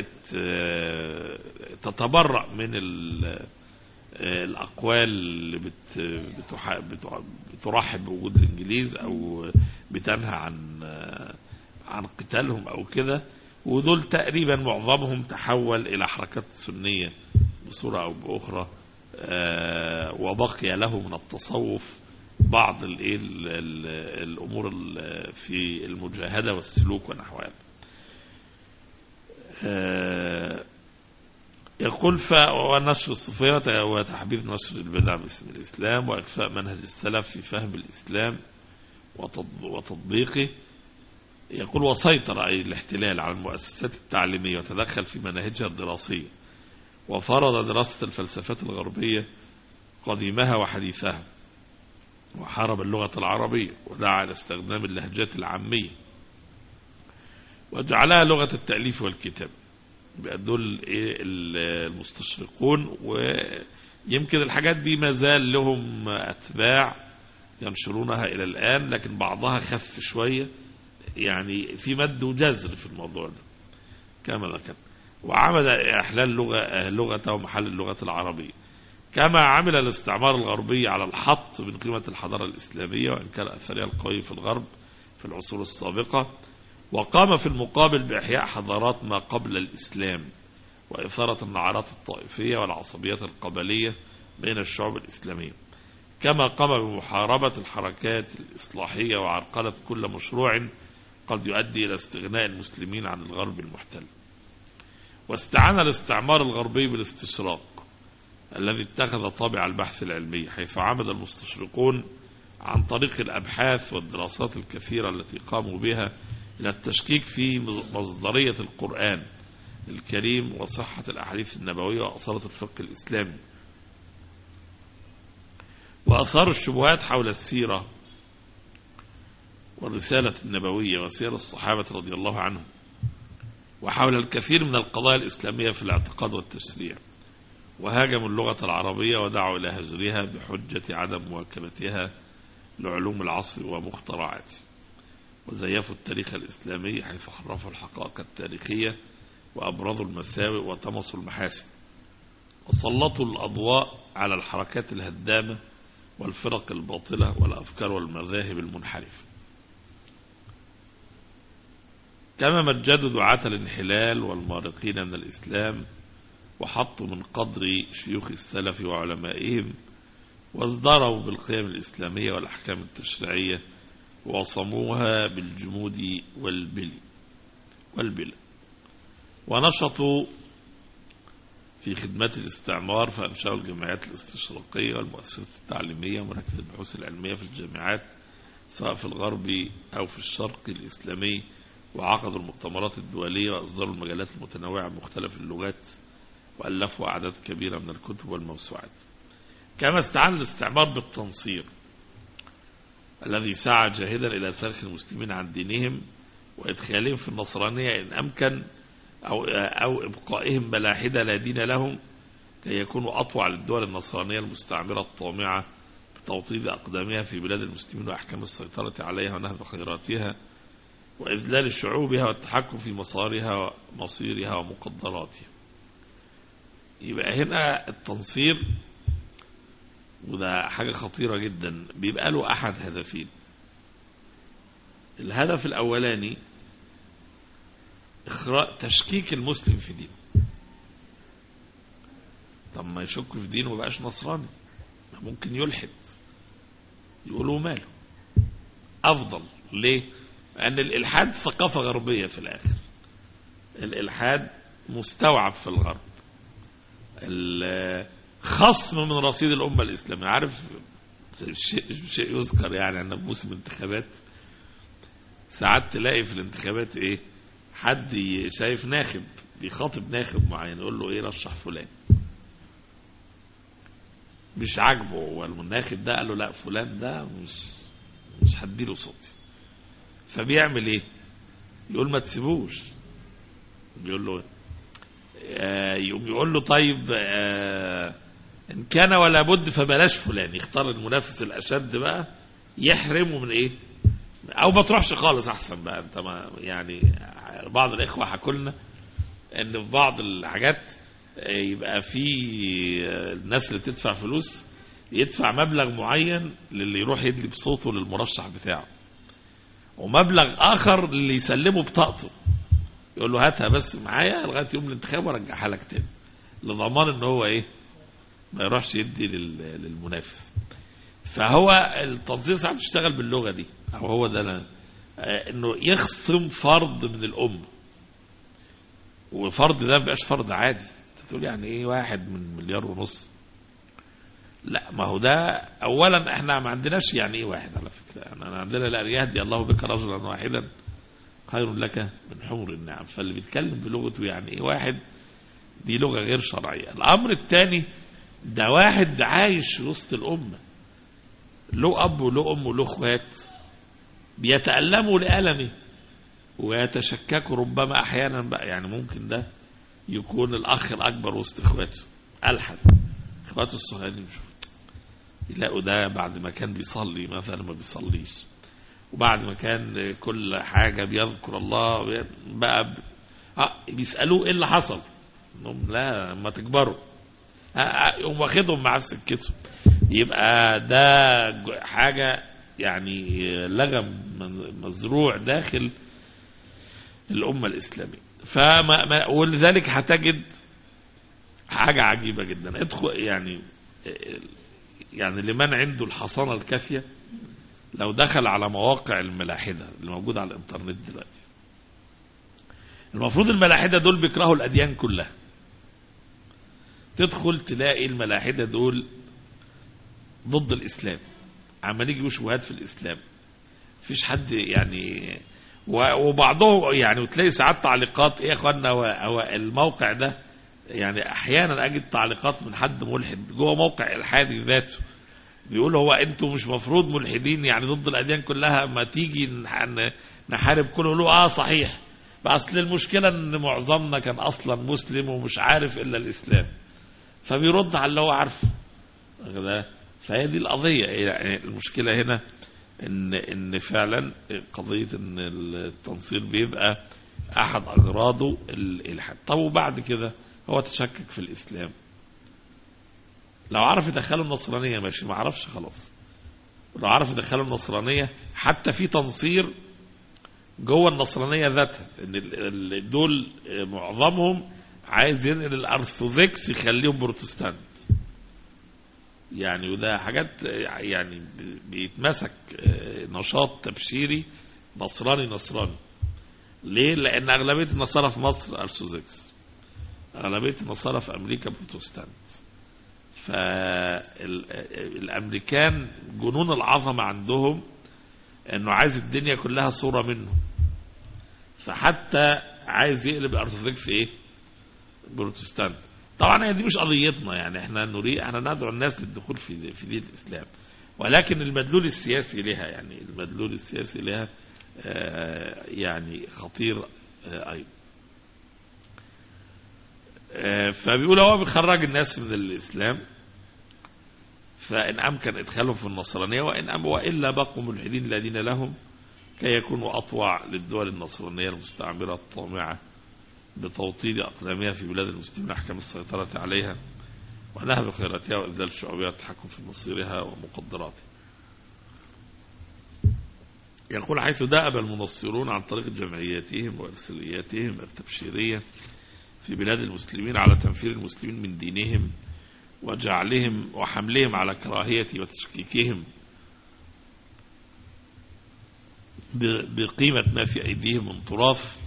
تتبرأ من الأقوال اللي بترحب بوجود الإنجليز أو بتنهى عن قتالهم أو كده. ودول تقريبا معظمهم تحول إلى حركات سنية بصورة أو بأخرى، وبقي له من التصوف بعض الأمور في المجاهدة والسلوك ونحوها. يقول ونشر الصوفية وتحبيب نشر البدع باسم الإسلام وإخفاء منهج السلف في فهم الإسلام وتطبيقه. يقول وسيطر أي الاحتلال على المؤسسات التعليمية وتدخل في مناهجها الدراسية، وفرض دراسة الفلسفات الغربية قديمها وحديثها، وحارب اللغة العربية ودعا إلى استخدام اللهجات العامية وجعلها لغة التأليف والكتاب. دول المستشرقون، ويمكن الحاجات دي ما زال لهم أتباع ينشرونها إلى الآن، لكن بعضها خف شوية، يعني في مد وجزر في الموضوع ده كما ذكر. وعمل إحلال لغته ومحل اللغة العربية، كما عمل الاستعمار الغربي على الحط من قيمة الحضارة الإسلامية وإن كان أثرها القوي في الغرب في العصور السابقة، وقام في المقابل بإحياء حضارات ما قبل الإسلام وإثارة النعرات الطائفية والعصبيات القبلية بين الشعوب الإسلامية، كما قام بمحاربة الحركات الإصلاحية وعرقلة كل مشروع قد يؤدي إلى استغناء المسلمين عن الغرب المحتل. واستعان الاستعمار الغربي بالاستشراق الذي اتخذ طابع البحث العلمي، حيث عمد المستشرقون عن طريق الأبحاث والدراسات الكثيرة التي قاموا بها إلى التشكيك في مصدرية القرآن الكريم وصحة الأحاديث النبوية وأصالة الفقه الإسلامي، وأثاروا الشبهات حول السيرة والرسالة النبوية وسير الصحابة رضي الله عنهم، وحول الكثير من القضايا الإسلامية في الاعتقاد والتشريع، وهاجموا اللغة العربية ودعوا إلى هجرها بحجة عدم مواكبتها لعلوم العصر ومخترعاته، وزيفوا التاريخ الإسلامي حيث حرفوا الحقائق التاريخية وأبرزوا المساوئ وطمسوا المحاسن، وسلطوا الأضواء على الحركات الهدامة والفرق الباطلة والأفكار والمذاهب المنحرفة، كما مجدوا دعاة الانحلال والمارقين من الإسلام، وحطوا من قدر شيوخ السلف وعلمائهم وازدروا بالقيم الإسلامية والأحكام التشريعية وصموها بالجمود والبل ونشطوا في خدمة الاستعمار، فأنشأوا الجمعيات الاستشراقية والمؤسسات التعليمية ومراكز البحوث العلمية في الجامعات سواء في الغرب أو في الشرق الإسلامي، وعقدوا المؤتمرات الدولية وأصدروا المجلات المتنوعة بمختلف اللغات، وألفوا أعداد كبيرة من الكتب والموسوعات. كما استعان الاستعمار بالتنصير الذي سعى جاهدا إلى سلخ المسلمين عن دينهم وإدخالهم في النصرانية إن أمكن، أو إبقائهم ملاحدة لا دين لهم كي يكونوا أطوع للدول النصرانية المستعمرة الطامعة بتوطيد أقدامها في بلاد المسلمين وأحكام السيطرة عليها ونهب خيراتها وإذلال شعوبها والتحكم في مصيرها ومقدراتها. يبقى هنا التنصير، وده حاجة خطيرة جدا، بيبقى له أحد هدفين. الهدف الأولاني تشكيك المسلم في دينه. طب ما يشك في دينه وبقاش نصراني، ممكن يلحد، يقولوا ماله أفضل. ليه؟ لأن الإلحاد ثقافة غربية في الآخر. الإلحاد مستوعب في الغرب، خصم من رصيد الأمة الإسلامية. عارف شيء يذكر يعني أن موسم انتخابات ساعات تلاقي في الانتخابات إيه، حد شايف ناخب بيخاطب ناخب معين يقول له إيه رشح فلان، مش عاجبه والمناخب ده قال له لا فلان ده مش هديله صوتي، فبيعمل إيه؟ يقول ما تسيبوش، بيقول له يقول له طيب إن كان ولا بد فبلاش فلان، يختار المنافس الأشد بقى يحرمه من إيه، أو ما تروحش خالص أحسن بقى. أنت ما يعني بعض الإخوة حكوا لنا إن في بعض الحاجات يبقى في الناس اللي تدفع فلوس يدفع مبلغ معين للي يروح يدلي بصوته للمرشح بتاعه، ومبلغ آخر اللي يسلمه بطاقته، يقول له هاتها بس معايا لغاية يوم الانتخاب وارجعها لك تاني، لضمان ان هو ايه ما يروحش يدي للمنافس. فهو التنصير ساعات بيشتغل باللغة دي، او هو ده انه يخصم فرد من الأمة، وفرد ده مبقاش فرد عادي. تقول يعني ايه 1 من 1.5 مليار؟ لا، ما هو ده اولا احنا ما عندناش يعني ايه واحد على فكرة، يعني عندنا لا يهدي الله بك رجلا واحدا خير لك من حمر النعم. فاللي بيتكلم بلغته يعني ايه واحد، دي لغة غير شرعية. الامر الثاني ده واحد عايش وسط الامة، له اب وله ام وله اخوات، بيتألموا لألمه ويتشككوا ربما احيانا بقى، يعني ممكن ده يكون الاخ الاكبر وسط اخواته الحد، اخواته الصغيرين يلاقوا ده بعد ما كان بيصلي مثلا ما بيصليش، وبعد ما كان كل حاجة بيذكر الله بقى بيسألوه ايه اللي حصل، لا ما تكبروا يقوم واخدهم مع سكته. يبقى ده حاجة يعني لغم مزروع داخل الأمة الإسلامية. ولذلك هتجد حاجة عجيبة جدا. ادخل يعني لمن عنده الحصانة الكافية لو دخل على مواقع الملاحدة اللي موجودة على الانترنت دلوقتي، المفروض الملاحدة دول بيكرهوا الأديان كلها. تدخل تلاقي الملاحدة دول ضد الإسلام، عمال يجيبوا شبهات في الإسلام، مفيش حد يعني، وبعضهم يعني، وتلاقي ساعات تعليقات ايه يا اخوانا، هو الموقع ده يعني احيانا اجد تعليقات من حد ملحد جوه موقع الحادي ذاته بيقول هو انتوا مش مفروض ملحدين يعني ضد الاديان كلها، ما تيجي نحارب كله. له صحيح، بس المشكله ان معظمنا كان اصلا مسلم ومش عارف الا الاسلام، فبيرد على اللي هو عارفه. فهي دي القضيه. يعني المشكله هنا ان فعلا قضيه ان التنصير بيبقى احد اغراضه الالحاد. طب وبعد كده هو تشكك في الاسلام، لو عرف يدخله النصرانيه ماشي، ما عرفش خلاص. لو عرف يدخله النصرانيه، حتى في تنصير جوه النصرانيه ذاتها، ان دول معظمهم عايز ينقل الارثوذكس يخليهم بروتستانت، يعني وده حاجات يعني بيتمسك نشاط تبشيري نصراني. ليه؟ لأن أغلبية النصارى في مصر أرثوذكس، أغلبية النصارى في أمريكا بروتستانت. فالأمريكان جنون العظمة عندهم أنه عايز الدنيا كلها صورة منه، فحتى عايز يقلب الأرثوذكس في إيه؟ بروتستانت. طبعا هي دي مش قضيتنا، يعني احنا ندعو الناس للدخول في دين الإسلام، ولكن المدلول السياسي لها، يعني المدلول السياسي لها يعني خطير أيضا. فبيقول هو بيخرج الناس من الإسلام، فإن أمكن إدخالهم في النصرانية، وإلا بقوا ملحدين لا دين لهم، كي يكونوا أطوع للدول النصرانية المستعمرة الطامعة بتوطيد أقدامها في بلاد المسلمين أحكام السيطرة عليها ونهب خيراتها وإذلال شعوبها والتحكم في مصيرها ومقدراتها. يقول حيث دأب المنصرون عن طريق جمعياتهم وإرسالياتهم التبشيرية في بلاد المسلمين على تنفير المسلمين من دينهم وجعلهم وحملهم على كراهية وتشكيكهم بقيمة ما في أيديهم من طراف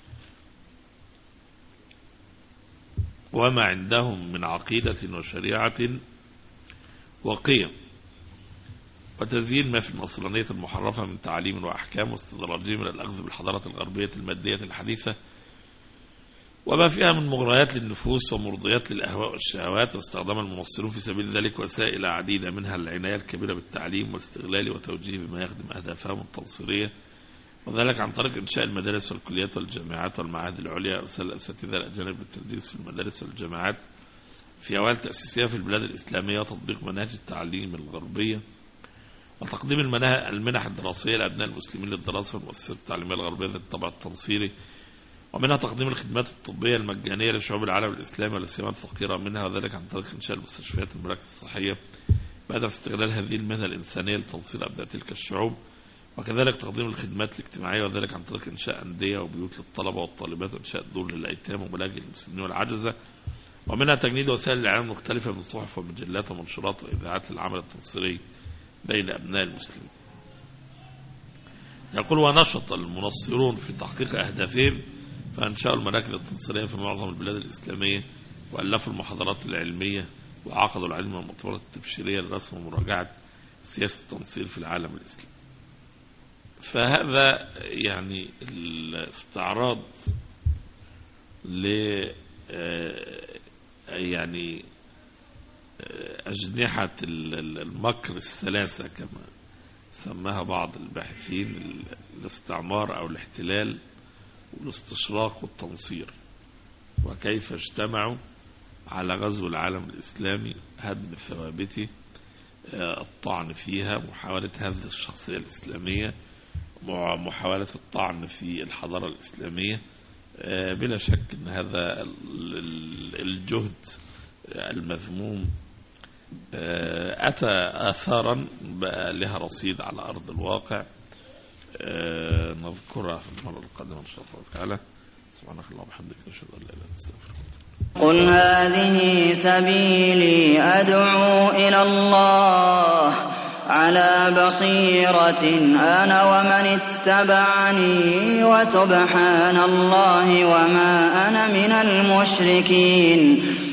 وما عندهم من عقيدة وشريعة وقيم، وتزيين ما في النصرانية المحرفة من تعاليم وأحكام، واستدراجهم إلى الأخذ بالحضارة الغربية المادية الحديثة وما فيها من مغريات للنفوس ومرضيات للأهواء والشهوات، واستخدام المنصرون في سبيل ذلك وسائل عديدة، منها العناية الكبيرة بالتعليم والاستغلال وتوجيه بما يخدم أهدافهم التنصيرية، وذلك عن طريق إنشاء المدارس والكليات والجامعات والمعاهد العليا، وإرسال الأساتذة الأجانب للتدريس في المدارس والجامعات في أوائل تأسيسها في البلاد الإسلامية، وتطبيق مناهج التعليم الغربية، وتقديم المنح الدراسية لأبناء المسلمين للدراسة والمؤسسات التعليمية الغربية ذات الطابع التنصيري، ومنها تقديم الخدمات الطبية المجانية لشعوب العالم الإسلامي ولا سيما الفقيرة منها، وذلك عن طريق إنشاء المستشفيات والمراكز الصحية بهدف استغلال هذه المهنة الإنسانية لتنصير أبناء تلك الشعوب، وكذلك تقديم الخدمات الاجتماعية، وذلك عن طريق إنشاء أندية وبيوت للطلبة والطالبات، وإنشاء دور للأيتام وملاجئ للمسنين والعجزة، ومنها تجنيد وسائل الإعلام المختلفة من صحف ومجلات ومنشورات وإذاعات للعمل التنصيري بين أبناء المسلمين. يقول ونشط المنصرون في تحقيق أهدافهم، فأنشأوا المراكز التنصيرية في معظم البلاد الإسلامية، وألفوا المحاضرات العلمية، وعقدوا العلم والمؤتمرات التبشيرية لرسم ومراجعة سياسة التنصير في العالم الإسلامي. فهذا يعني الاستعراض ل يعني أجنحة المكر الثلاثة كما سماها بعض الباحثين، الاستعمار أو الاحتلال والاستشراق والتنصير، وكيف اجتمعوا على غزو العالم الإسلامي، هدم ثوابته، الطعن فيها، محاولة هذه الشخصية الإسلامية، محاولة الطعن في الحضارة الإسلامية. بلا شك أن هذا الجهد المذموم أتى آثارا بقى لها رصيد على أرض الواقع، نذكرها في المرة القادمة إن شاء الله تعالى. سبحانك اللهم وبحمدك، نشهد أن لا إله إلا أنت، نستغفرك. قل هذه سبيلي أدعو إلى الله على بصيرة أنا ومن اتبعني، وسبحان الله وما أنا من المشركين.